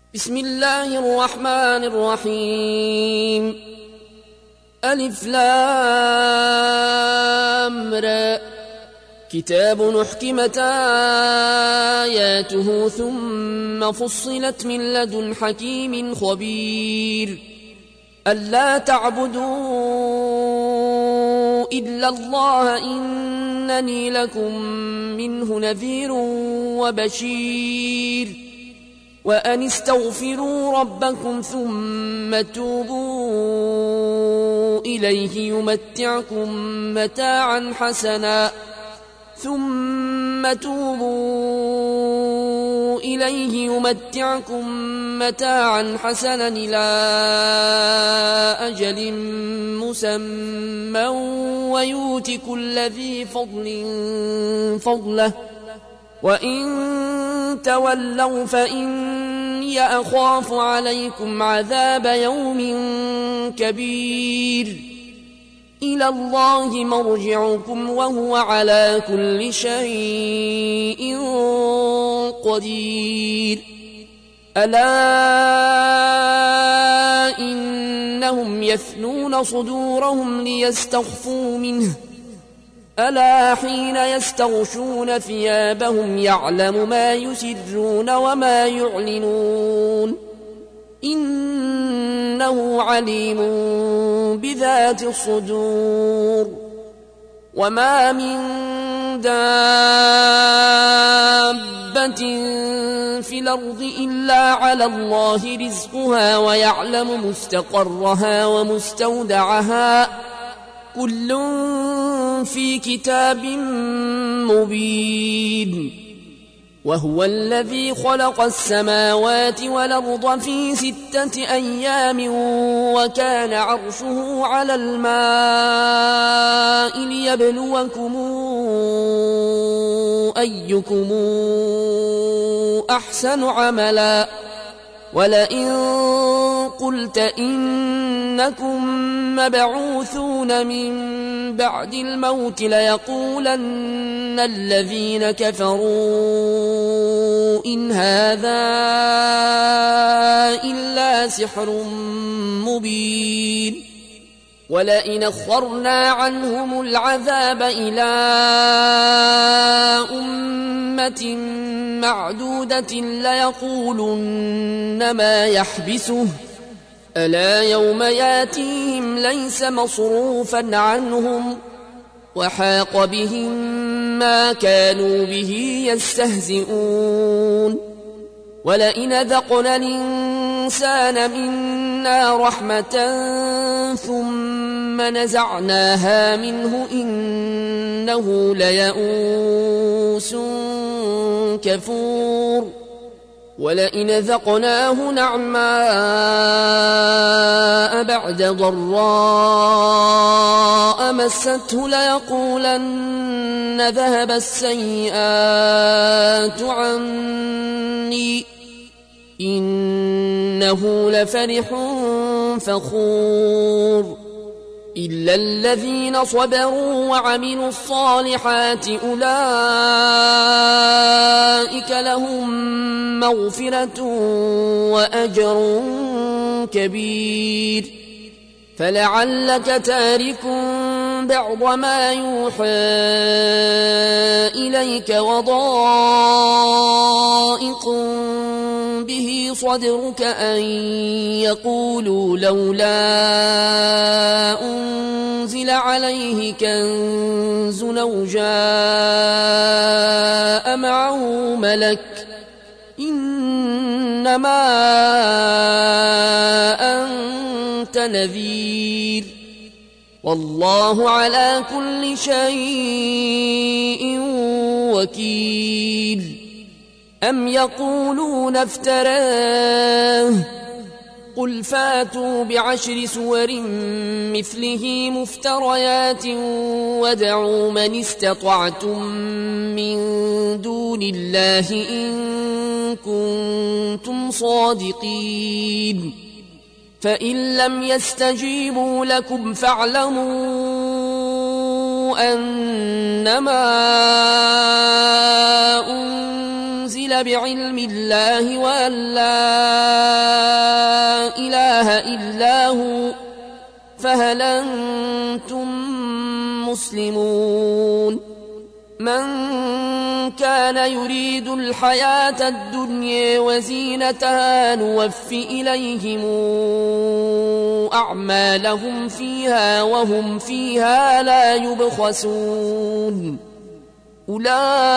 بسم الله الرحمن الرحيم. ألف لام را. كتاب أحكمت آياته ثم فصلت من لدن حكيم خبير. ألا تعبدوا إلا الله إنني لكم منه نذير وبشير. وأن استغفروا ربكم ثم توبوا إليه يمتعكم متاعا حسنا إلى أجل مسمى ويؤت كل ذي فضل فضله. وإن تولوا فإني أخاف عليكم عذاب يوم كبير. إلى الله مرجعكم وهو على كل شيء قدير. ألا إنهم يثنون صدورهم ليستخفوا منه. ألا حين يستغشون ثيابهم يعلم ما يسرون وما يعلنون إنه عليم بذات الصدور. وما من دابة في الأرض إلا على الله رزقها ويعلم مستقرها ومستودعها كل في كتاب مبين. وهو الذي خلق السماوات والأرض في 6 أيام وكان عرشه على الماء ليبلوكم أيكم أحسن عملا. ولئن قلت إنكم مبعوثون من بعد الموت ليقولن الذين كفروا إن هذا إلا سحر مبين. ولئن أخرنا عنهم العذاب إلى أمة معدودة ليقولن ما يحبسه. ألا يوم ياتيهم ليس مصروفا عنهم وحاق بهم ما كانوا به يستهزئون. ولئن ذقنا الإنسان منا رحمة ثم نزعناها منه إنه ليئوس كفور. ولئن ذقناه نعماء بعد ضراء مسته ليقولن ذهب السيئات عني إنه لفرح فخور. إلا الذين صبروا وعملوا الصالحات أولئك لهم مغفرة وأجر كبير. فلعلك تارك بعض ما يوحى إليك وضائق به صدرك أن يقولوا لولا أنزل عليه كنز أو جاء معه ملك إنما أنت نذير والله على كل شيء وكيل. أم يقولون افتراه قل فاتوا ب10 سور مثله مفتريات وادعوا من استطعتم من دون الله إن كنتم صادقين. فإن لم يستجيبوا لكم فاعلموا أنما أنزل أنزل بعلم الله وأن لا إله إلا هو فهل أنتم مسلمون من كان يريد الحياة الدنيا وزينتها نوف إليهم أعمالهم فيها وهم فيها لا يبخسون أولئك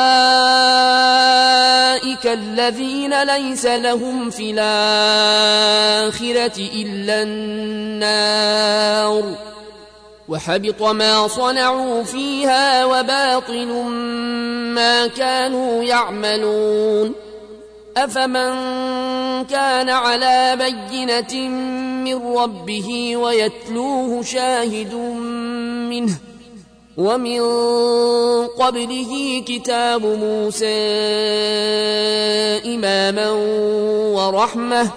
الذين ليس لهم في الآخرة إلا النار وحبط ما صنعوا فيها وباطل ما كانوا يعملون أفمن كان على بينة من ربه ويتلوه شاهد منه ومن قبله كتاب موسى إماما ورحمة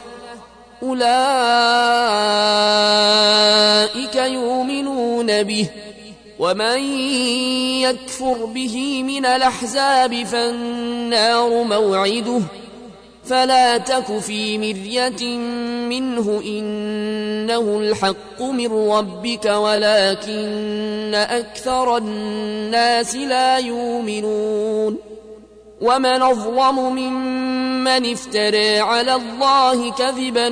أولئك يؤمنون به ومن يكفر به من الأحزاب فالنار موعده فلا تك في مرية منه إنه الحق من ربك ولكن أكثر الناس لا يؤمنون ومن أظلم ممن افترى على الله كذبا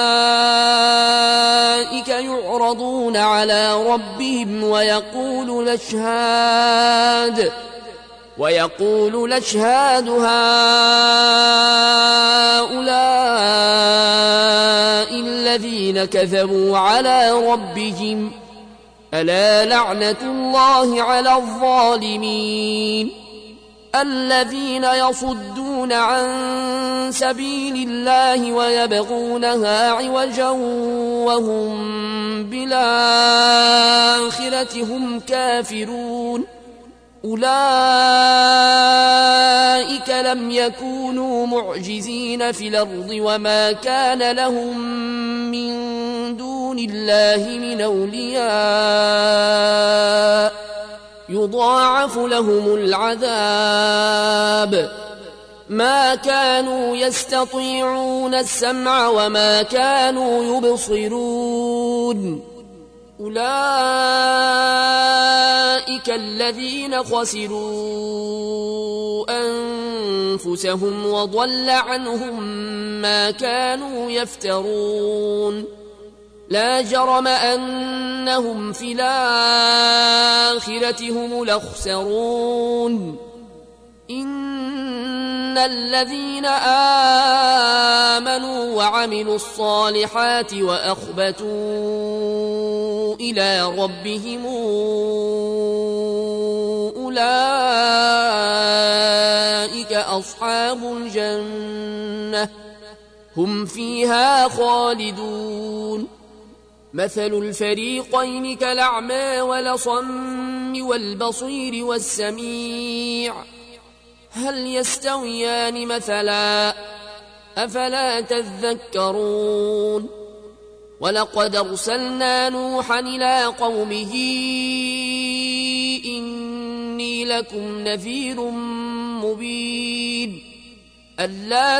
أولئك يعرضون على ربهم ويقول الأشهاد هؤلاء الذين كذبوا على ربهم ألا لعنة الله على الظالمين الذين يصدون عن سبيل الله ويبغونها عوجا وهم بالآخرة هم كافرون أولئك لم يكونوا معجزين في الأرض وما كان لهم من دون الله من أولياء يضاعف لهم العذاب ما كانوا يستطيعون السمع وما كانوا يبصرون أولئك الذين خسروا أنفسهم وضل عنهم ما كانوا يفترون لا جرم أنهم في الآخرة هم الأخسرون إن الذين آمنوا وعملوا الصالحات وأخبتوا إلى ربهم أولئك أصحاب الجنة هم فيها خالدون مثل الفريقين كالأعمى والأصم والبصير والسميع هل يستويان مثلا أفلا تذكرون ولقد أرسلنا نوحا إلى قومه إني لكم نذير مبين ألا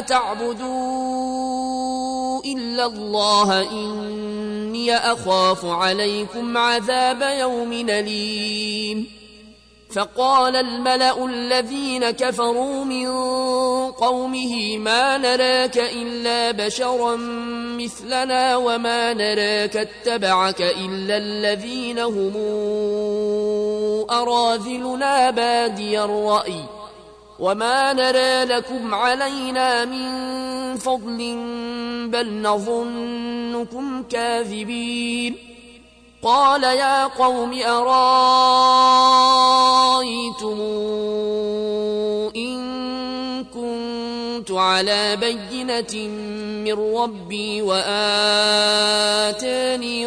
تعبدوا إلا الله إني أخاف عليكم عذاب يوم أليم فقال الملأ الذين كفروا من قومه ما نراك إلا بشرا مثلنا وما نراك اتبعك إلا الذين هم أراذلنا بادي الرأي وما نرى لكم علينا من فضل بل نظنكم كاذبين قال يا قوم أرأيتم إن كنت على بينة من ربي وآتاني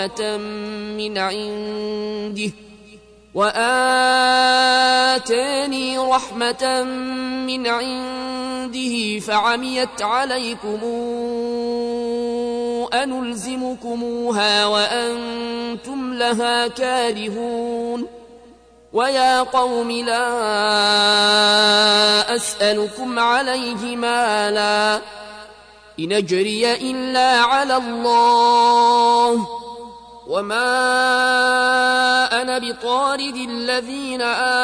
رحمة من عنده فعميت عليكم أنلزمكموها وأنتم لها كارهون ويا قوم لا أسألكم عليه مالا إن أجري إلا على الله وما أنا بطارد الذين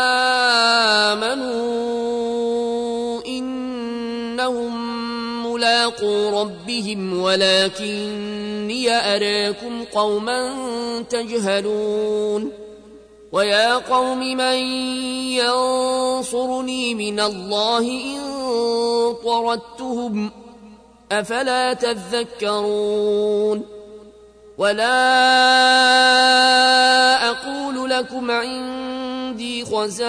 آمنوا إنهم ملاقو ربهم ولكني أراكم قوما تجهلون ويا قوم من ينصرني من الله إن طردتهم أفلا تذكرون ولا أقول لكم عندي خزائن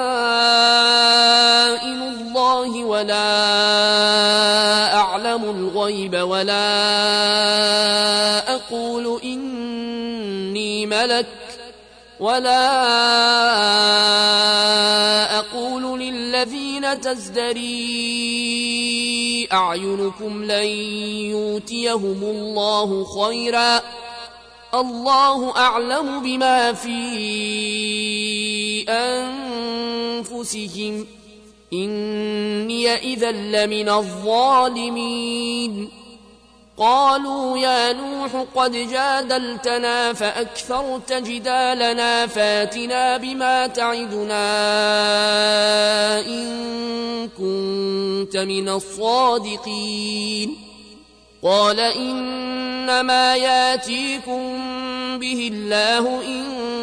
الله ولا أعلم الغيب ولا أقول إني ملك ولا أقول للذين تزدري أعينكم لن يؤتيهم الله خيرا الله أعلم بما في أنفسهم إني إذا لمن الظالمين قالوا يا نوح قد جادلتنا فأكثرت جدالنا فاتنا بما تعدنا إن كنت من الصادقين قال إنما ياتيكم به الله إن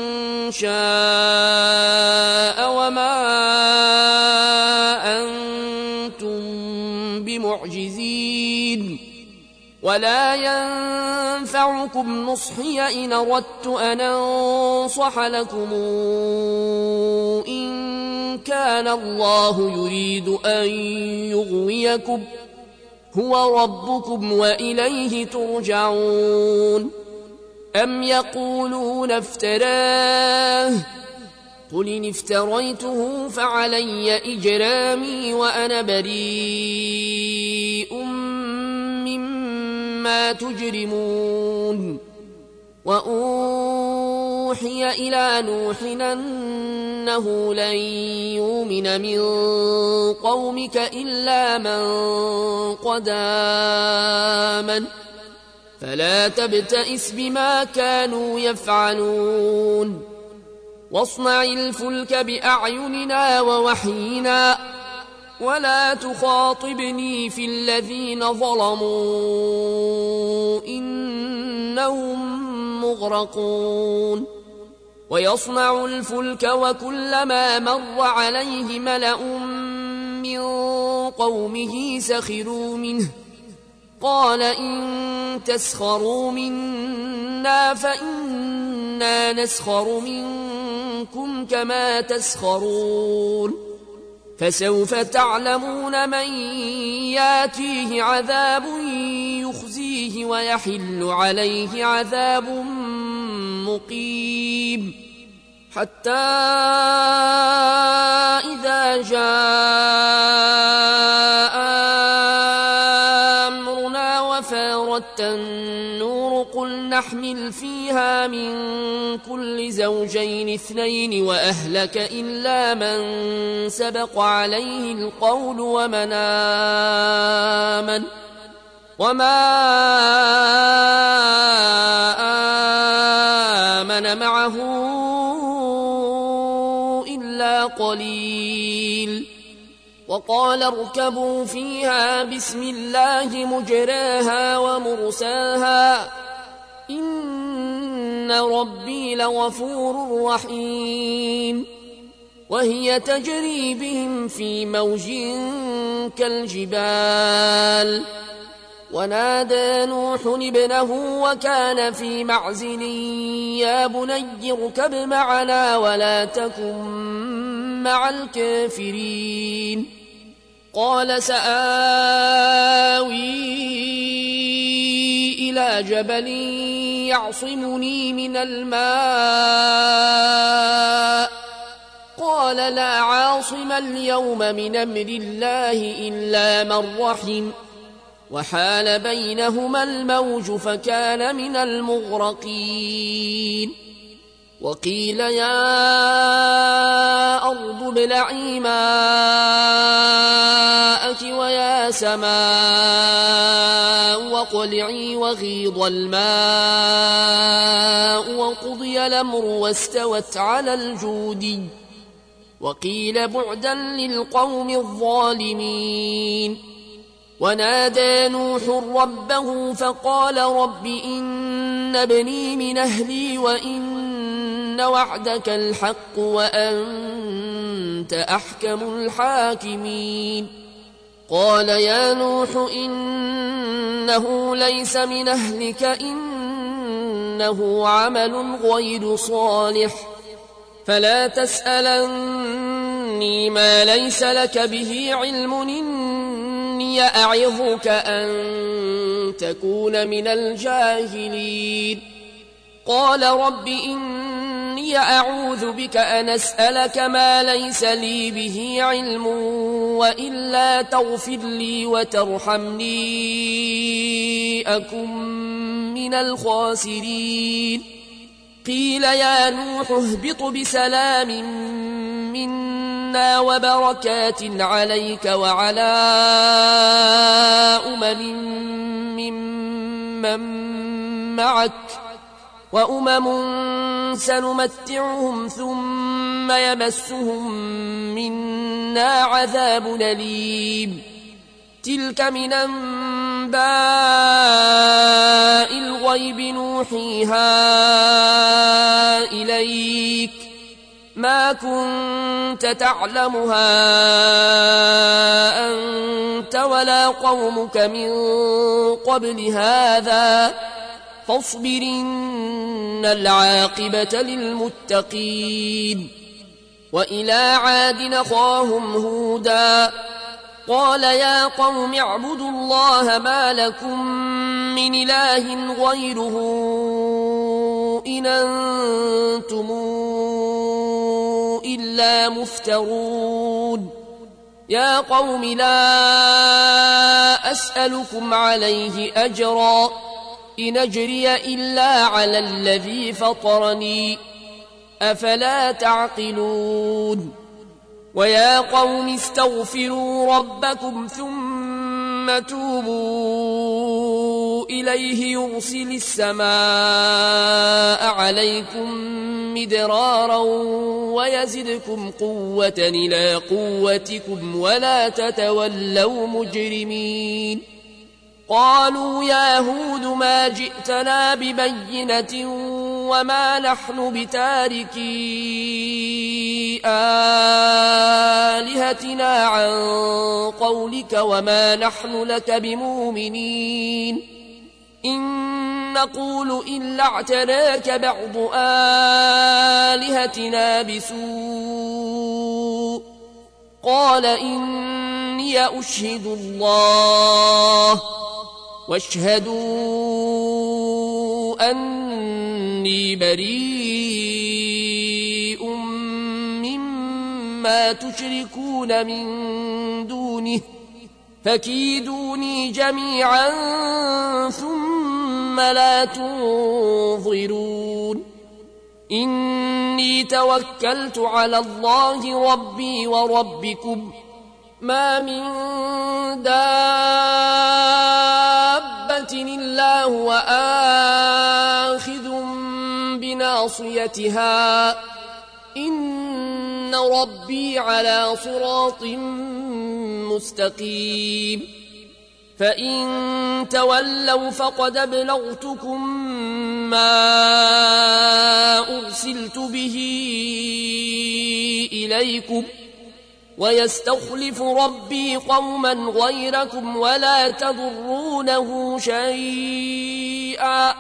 شاء وما أنتم بمعجزين ولا ينفعكم نصحي إن أردت أن أنصح لكم إن كان الله يريد أن يغويكم هو ربكم وإليه ترجعون أم يقولون افتراه قل إن افتريته فعلي إجرامي وأنا بريء مما تجرمون وأوحي إلى نوح أنه لن يؤمن من قومك إلا من قد آمن فلا تبتئس بما كانوا يفعلون واصنع الفلك بأعيننا ووحينا ولا تخاطبني في الذين ظلموا إنهم مغرقون ويصنع الفلك وكلما مر عليه ملأ من قومه سخروا منه قال إن تسخروا منا فإنا نسخر منكم كما تسخرون فسوف تعلمون من ياتيه عذاب يخزيه ويحل عليه عذاب مقيم حتى إذا جاء أمرنا وفارت النور قل نحمل فيها من كل زوجين اثنين وأهلك إلا من سبق عليه القول وما آمن معه إلا قليل وقال اركبوا فيها بسم الله مجراها ومرساها إن ربي لغفور رحيم وهي تجري بهم في موج كالجبال ونادى نوح ابنه وكان في معزل يا بني اركب معنا ولا تكن مع الكافرين قال سآوي إلى جبل يعصمني من الماء قال لا عاصم اليوم من أمر الله إلا من رحم وحال بينهما الموج فكان من المغرقين وقيل يا أرض ابلعي ماءك ويا سماء واقلعي وغيض الماء وقضي الأمر واستوت على الجود وقيل بعدا للقوم الظالمين ونادى نوح ربه فقال رب إن ابني من أهلي وإن وعدك الحق وأنت أحكم الحاكمين قال يا نوح إنه ليس من أهلك إنه عمل غير صالح فلا تسألني ما ليس لك به علم إني أعظك أن تكون من الجاهلين قال رب إني أعوذ بك أن أسألك ما ليس لي به علم وإلا تغفر لي وترحمني أكن من الخاسرين قيل يا نوح اهبط بسلام منا وبركات عليك وعلى ممن معك وأمم سنمتعهم ثم يمسهم منا عذاب أليم تلك من أنباء الغيب نوحيها إليك ما كنت تعلمها أنت ولا قومك من قبل هذا فاصبر إن العاقبة للمتقين وإلى عاد أخاهم هودا قال يا قوم اعبدوا الله ما لكم من إله غيره إن أنتم إلا مفترون يا قوم لا أسألكم عليه أجرا إن أجري إلا على الذي فطرني أفلا تعقلون ويا قوم استغفروا ربكم ثم توبوا إليه يرسل السماء عليكم مدرارا ويزدكم قوة إلى قوتكم ولا تتولوا مجرمين قالوا يا هود ما جئتنا ببينة وما نحن بتاركي آلهتنا عن قولك وما نحن لك بمؤمنين إن نقول إلا اعتراك بعض آلهتنا بسوء قال إني أشهد الله واشهدوا أني بريء مما تشركون من دونه فكيدوني جميعا ثم لا تنظرون إني توكلت على الله ربي وربكم ما من دابة إلا هو آخذ بناصيتها إن ربي على صراط مستقيم فإن تولوا فقد أبلغتكم ما أرسلت به إليكم ويستخلف ربي قوما غيركم ولا تضرونه شيئا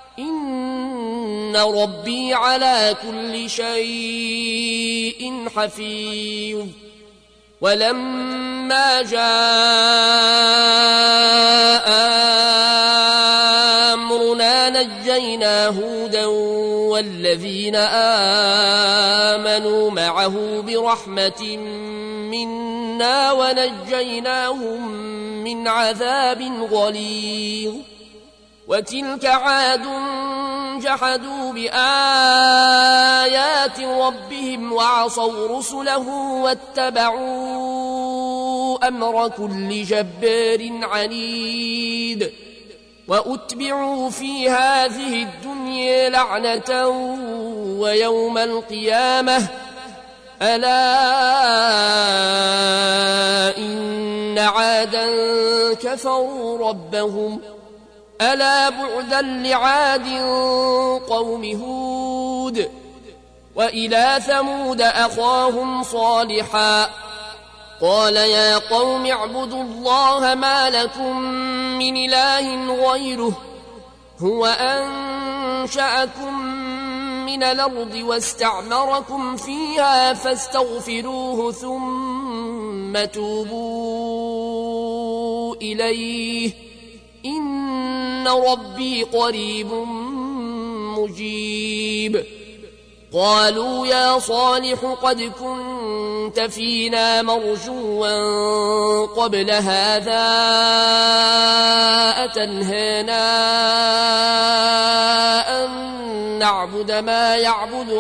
إن ربي على كل شيء حفيظ ولما جاء أمرنا نجينا هودا والذين آمنوا معه برحمة منا ونجيناهم من عذاب غليظ وتلك عاد جحدوا بآيات ربهم وعصوا رسله واتبعوا أمر كل جبار عنيد وأتبعوا في هذه الدنيا لعنة ويوم القيامة ألا إن عادا كفروا ربهم ألا بعدا لعاد قوم هود وإلى ثمود أخاهم صالحا قال يا قوم اعبدوا الله ما لكم من إله غيره هو أنشأكم من الأرض واستعمركم فيها فاستغفروه ثم توبوا إليه إن ربي قريب مجيب قالوا يا صالح قد كنت فينا مرجوا قبل هذا أتنهانا أن نعبد ما يعبد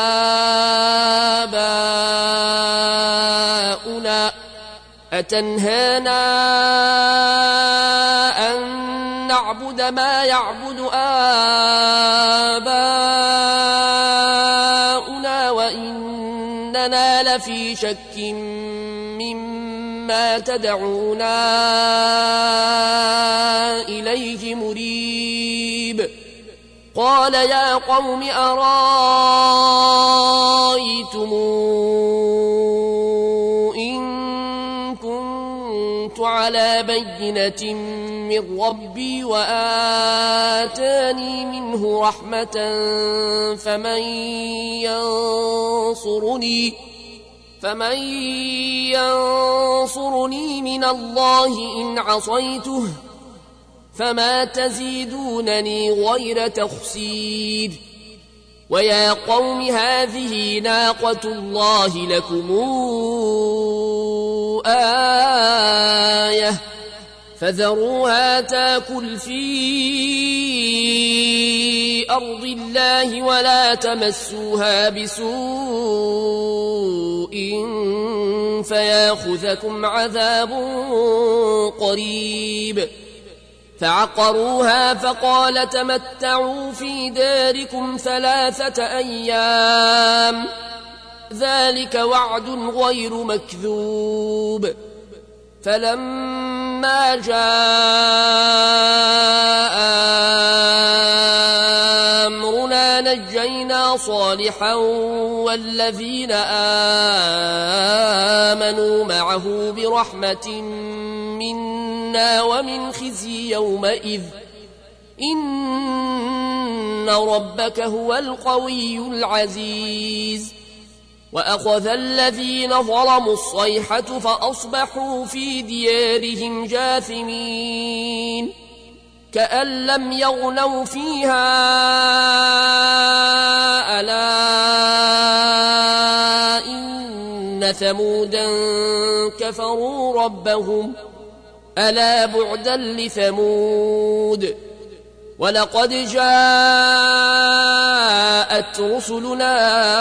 آباؤنا نعبد ما يعبد آباؤنا وإننا لفي شك مما تدعونا إليه مريب قال يا قوم أرأيتم على بينة من ربي وآتاني منه رحمة فمن ينصرني من الله إن عصيته فما تزيدونني غير تخسير ويا قوم هذه ناقة الله لكم آية فذروها تاكل في أرض الله ولا تمسوها بسوء فياخذكم عذاب قريب فعقروها فقال تمتعوا في داركم 3 أيام ذلك وعد غير مكذوب فلما جاء أمرنا نجينا صالحا والذين آمنوا معه برحمة منا ومن خزي يومئذ إن ربك هو القوي العزيز وأخذ الذين ظلموا الصيحة فأصبحوا في ديارهم جاثمين كأن لم يغنوا فيها ألا إن ثمودا كفروا ربهم ألا بعدا لثمود ولقد جاءت رسلنا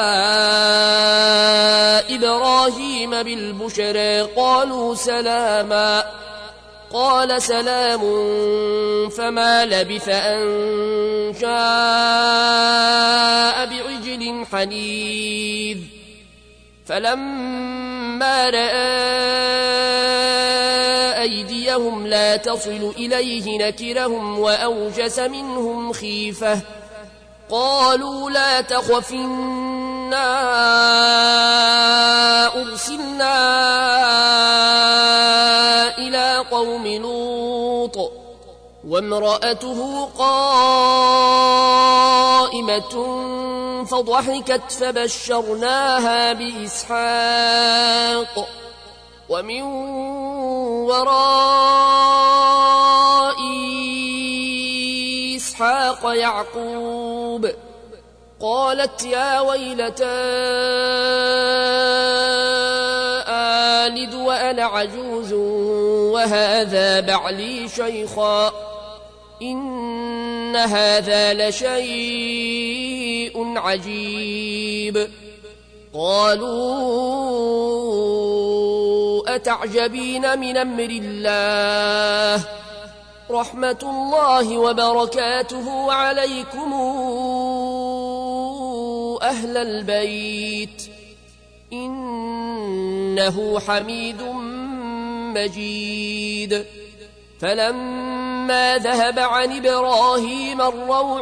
إبراهيم بالبشرى قالوا سلاما قال سلام فما لبث أن جاء بعجل حنيذ فلما رأى أيديهم لا تصل إليه نكرهم وأوجس منهم خيفة قالوا لا تخف إنا أرسلنا إلى قوم لوط وامرأته قائمة فضحكت فبشرناها بإسحاق ومن وراء إسحاق يعقوب قالت يا ويلتى آلد وأنا عجوز وهذا بعلي شيخا إن هذا لشيء عجيب قالوا أتعجبين من أمر الله رحمة الله وبركاته عليكم أهل البيت إنه حميد مجيد فلما ذهب عن إبراهيم الروع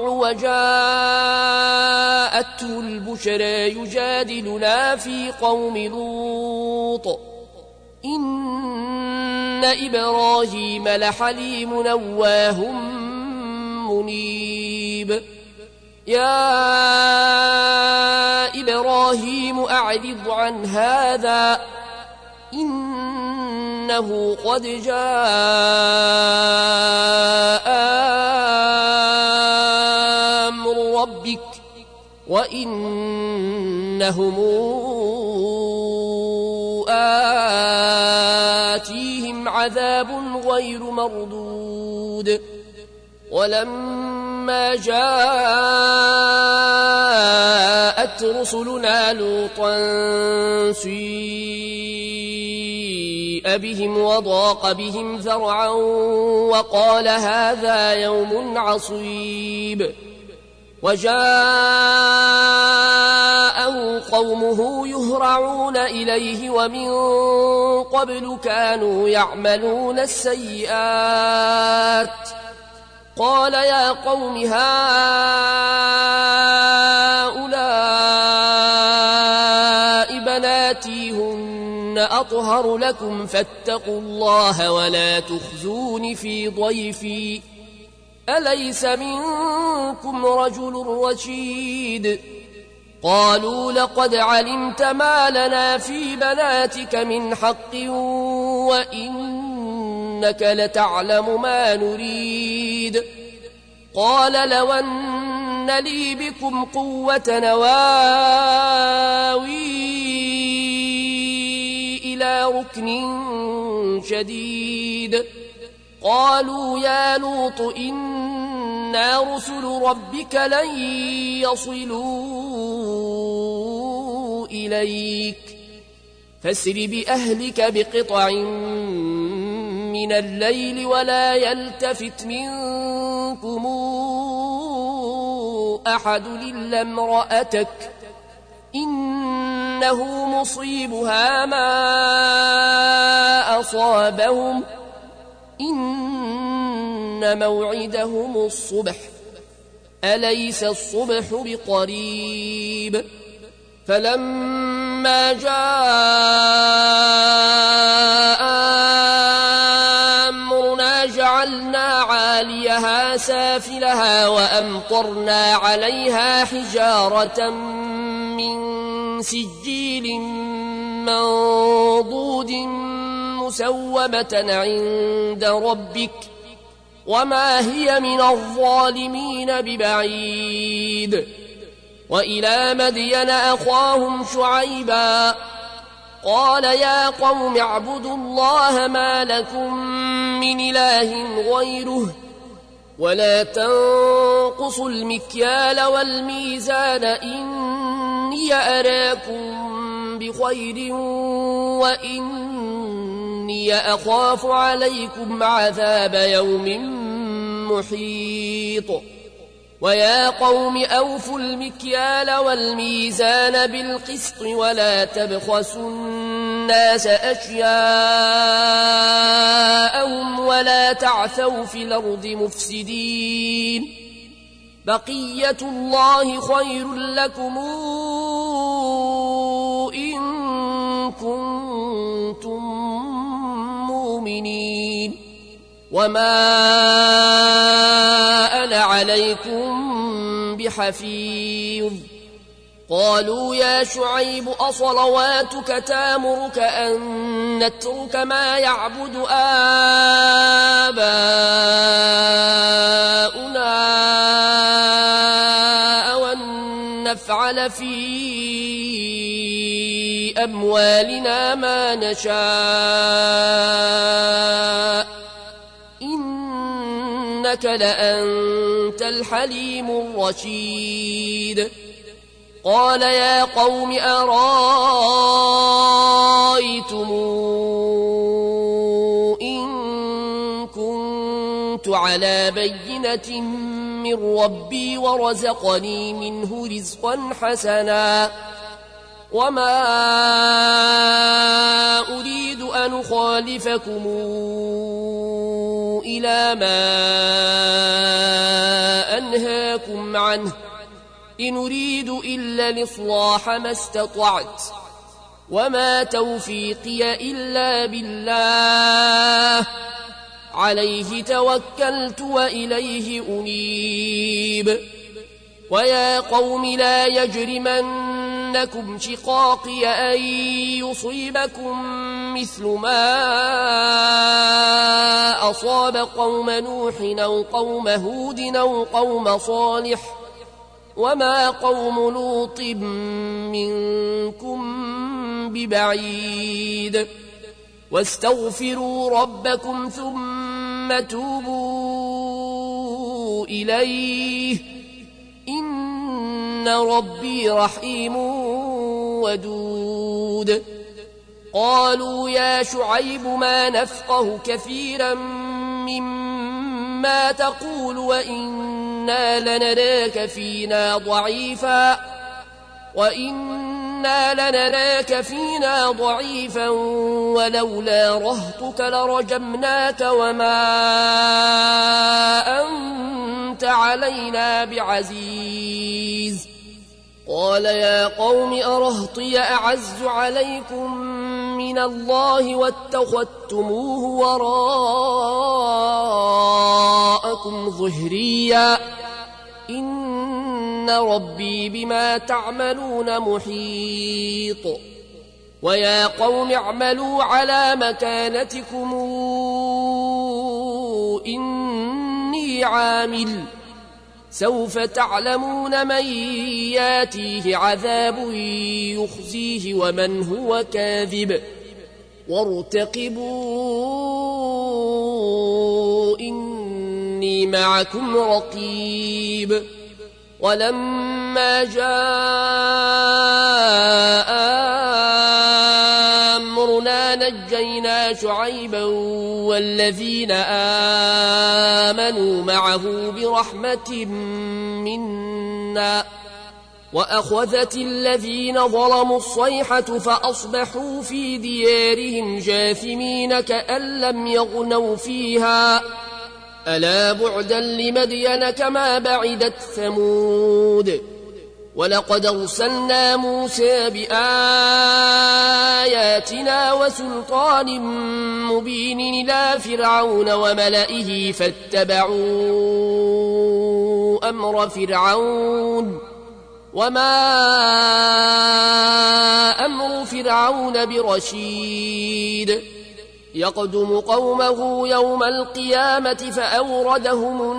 وجاءته البشرى يجادلنا في قوم لوط إن إبراهيم لحليم أواه منيب يا إبراهيم أعرض عن هذا إنه قد جاء أمر ربك وإنهم آتيهم عذاب غير مردود ولما جاءت رسلنا لوطا سيء بهم وضاق بهم ذرعا وقال هذا يوم عصيب وجاءه قومه يهرعون إليه ومن قبل كانوا يعملون السيئات قال يا قوم هؤلاء بناتي هن أطهر لكم فاتقوا الله ولا تخزون في ضيفي أليس منكم رجل رشيد قالوا لقد علمت ما لنا في بناتك من حق وإنك لتعلم ما نريد قال لو أن لي بكم قوة نواوي إلى ركن شديد قالوا يا لوط إنا رسل ربك لن يصلوا إليك فاسر بأهلك بقطع من الليل ولا يلتفت منكم أحد إلا امرأتك إنه مصيبها ما أصابهم إن موعدهم الصبح أليس الصبح بقريب فلما جاء أمرنا جعلنا عاليها سافلها وأمطرنا عليها حجارة من سجيل منضود مسومة عند ربك وما هي من الظالمين ببعيد وإلى مدين أخاهم شعيبا قال يا قوم اعبدوا الله ما لكم من إله غيره ولا تنقصوا المكيال والميزان إني أراكم بخير وإني أخاف عليكم عذاب يوم محيط ويا قوم أوفوا المكيال والميزان بالقسط ولا تبخسوا الناس أشياءهم ولا تعثوا في الأرض مفسدين بقية الله خير لكم إن كنتم مؤمنين وما أنا عليكم بحفيظ قالوا يا شعيب أصلواتك تامرك أن نترك ما يعبد آباؤنا أو أن نفعل في أموالنا ما نشاء إنك لأنت الحليم الرشيد قال يا قوم أرأيتم إن كنت على بينة من ربي ورزقني منه رزقا حسنا وما أريد أن أخالفكم إلى ما أنهاكم عنه إن أريد إلا الإصلاح ما استطعت وما توفيقي إلا بالله عليه توكلت وإليه أنيب ويا قوم لا يجرمنكم شقاقي أن يصيبكم مثل ما أصاب قوم نوح أو قوم هود أو قوم صالح وما قوم لوط منكم ببعيد واستغفروا ربكم ثم توبوا إليه إن ربي رحيم ودود قالوا يا شعيب ما نفقه كثيرا مما تقول وإنا لنراك فينا ضعيفا ولولا رهطك لرجمناك وما أنت علينا بعزيز قال يا قوم أرهطي أعز عليكم من الله واتخذتموه وراءكم ظهريا إن ربي بما تعملون محيط ويا قوم اعملوا على مكانتكم إني عامل سوف تعلمون من ياتيه عذاب يخزيه ومن هو كاذب وارتقبوا إني معكم رقيب ولما جاء أمرنا نجينا شعيبا والذين آمنوا معه برحمة منا وأخذت الذين ظلموا الصيحة فأصبحوا في ديارهم جاثمين كأن لم يغنوا فيها ألا بعدا لمدين كما بعدت ثمود ولقد أرسلنا موسى بآياتنا وسلطان مبين إلى فرعون وملئه فاتبعوا أمر فرعون وما أمر فرعون برشيد يقدم قومه يوم القيامة فأوردهم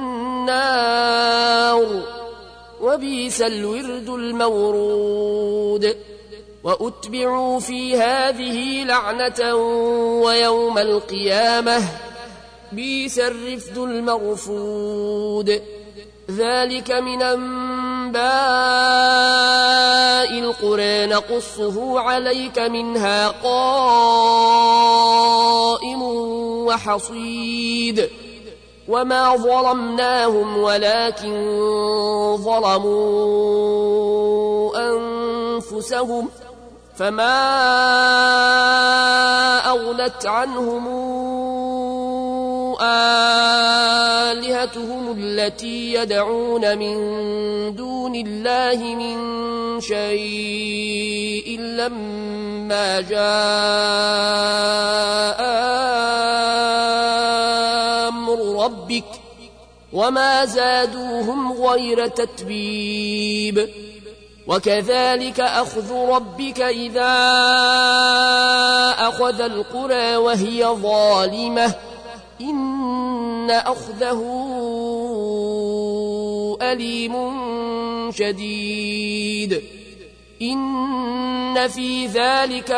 النار وبئس الورد المورود وأتبعوا في هذه لعنة ويوم القيامة بئس الرفد المرفود ذلك من أنباء القرى نقصه عليك منها قائم وحصيد وما ظلمناهم ولكن ظلموا أنفسهم فما أغنت عنهم آلهتهم التي يدعون من دون الله من شيء لما جاء أمر ربك وما زادوهم غير تتبيب وكذلك أخذ ربك إذا أخذ القرى وهي ظالمة إن أخذه أليم شديد إن في ذلك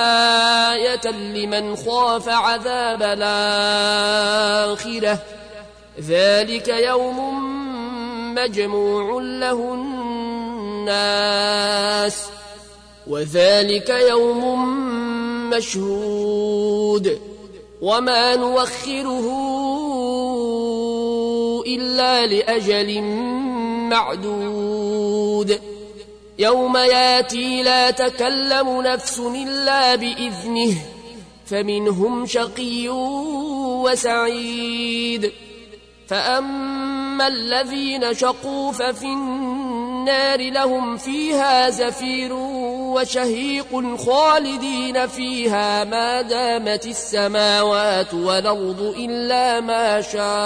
لآية لمن خاف عذاب الآخرة ذلك يوم مجموع له الناس وذلك يوم مشهود وما نوخره إلا لأجل معدود يوم ياتي لا تكلم نفس إلا بإذنه فمنهم شقي وسعيد فأما الذين شقوا ففي النار لهم فيها زفير وشهيق خالدين فيها ما دامت السماوات والأرض إلا ما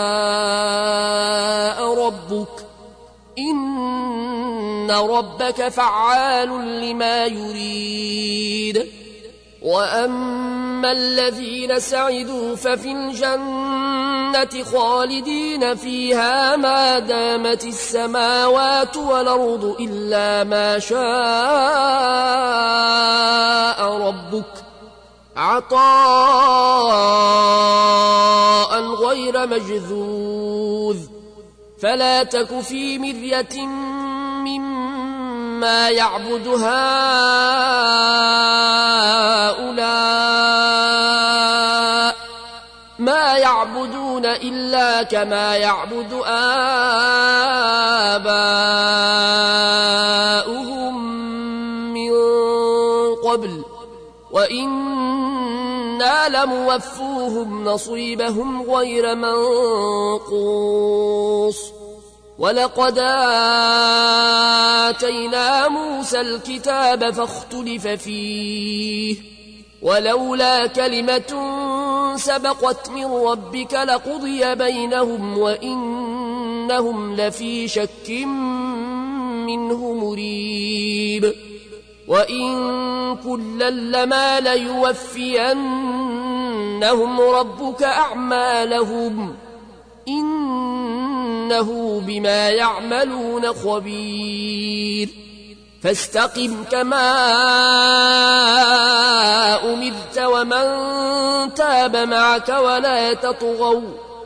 شاء ربك إن ربك فعال لما يريد وأما الذين سعدوا ففي الجنة خالدين فيها ما دامت السماوات والأرض إلا ما شاء ربك عطاء غير مجذوذ فلا تك في مرية مما يعبد هؤلاء ما يعبدون إلا كما يعبد آباؤهم من قبل وإنا لموفوهم نصيبهم غير منقوص ولقد آتينا موسى الكتاب فاختلف فيه ولولا كلمة سبقت من ربك لقضي بينهم وإنهم لفي شك منه مريب وإن كلا لما ليوفينهم ربك أعمالهم إنه بما يعملون خبير فاستقم كما أمرت ومن تاب معك ولا تطغوا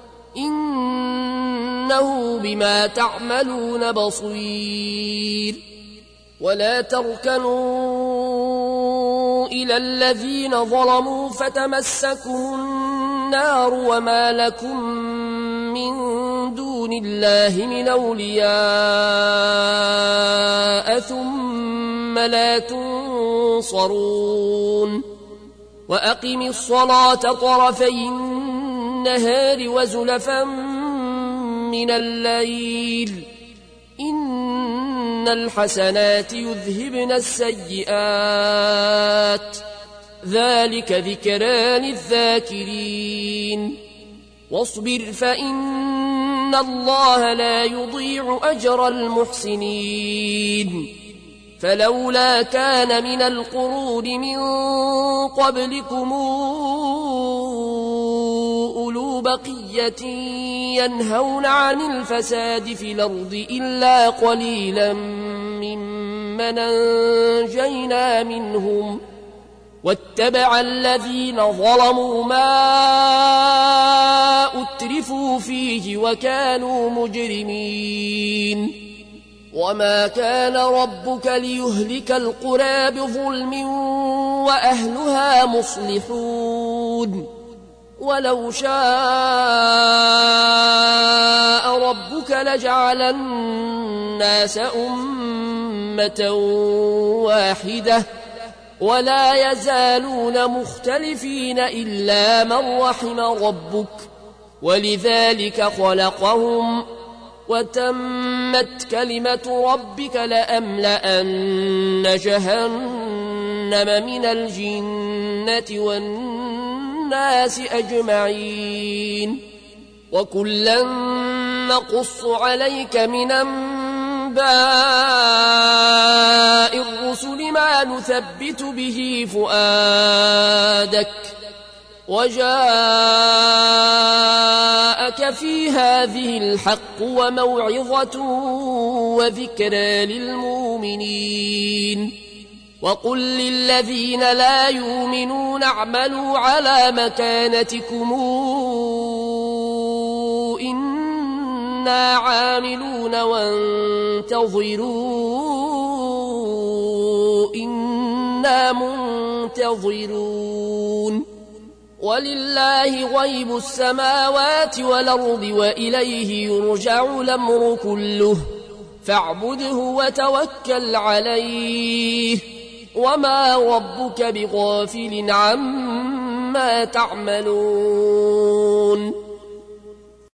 إنه بما تعملون بصير ولا تركنوا إلى الذين ظلموا فتمسكوا النار وما لكم من دون الله من أولياء ثم لا تنصرون وأقم الصلاة طرفي النهار وزلفا من الليل إن الحسنات يذهبن السيئات ذلك ذكرى للذاكرين واصبر فإن الله لا يضيع أجر المحسنين فلولا كان من القرون من قبلكم أولو بقية ينهون عن الفساد في الأرض إلا قليلا ممن أنجينا منهم واتبع الذين ظلموا ما أترفوا فيه وكانوا مجرمين وما كان ربك ليهلك القرى بظلم وأهلها مصلحون ولو شاء ربك لجعل الناس أمة واحدة ولا يزالون مختلفين إلا من رحم ربك ولذلك خلقهم وتمت كلمة ربك لأملأن جهنم من الجنة والناس أجمعين وكلا نقص عليك من أنباء الرسل ما نثبت به فؤادك وجاءك في هذه الحق وموعظة وذكرى للمؤمنين وقل للذين لا يؤمنون اعملوا على مكانتكم إنا عاملون وانتظروا إنا منتظرون ولله غيب السماوات والأرض وإليه يرجع الأمر كله فاعبده وتوكل عليه وما ربك بغافل عما تعملون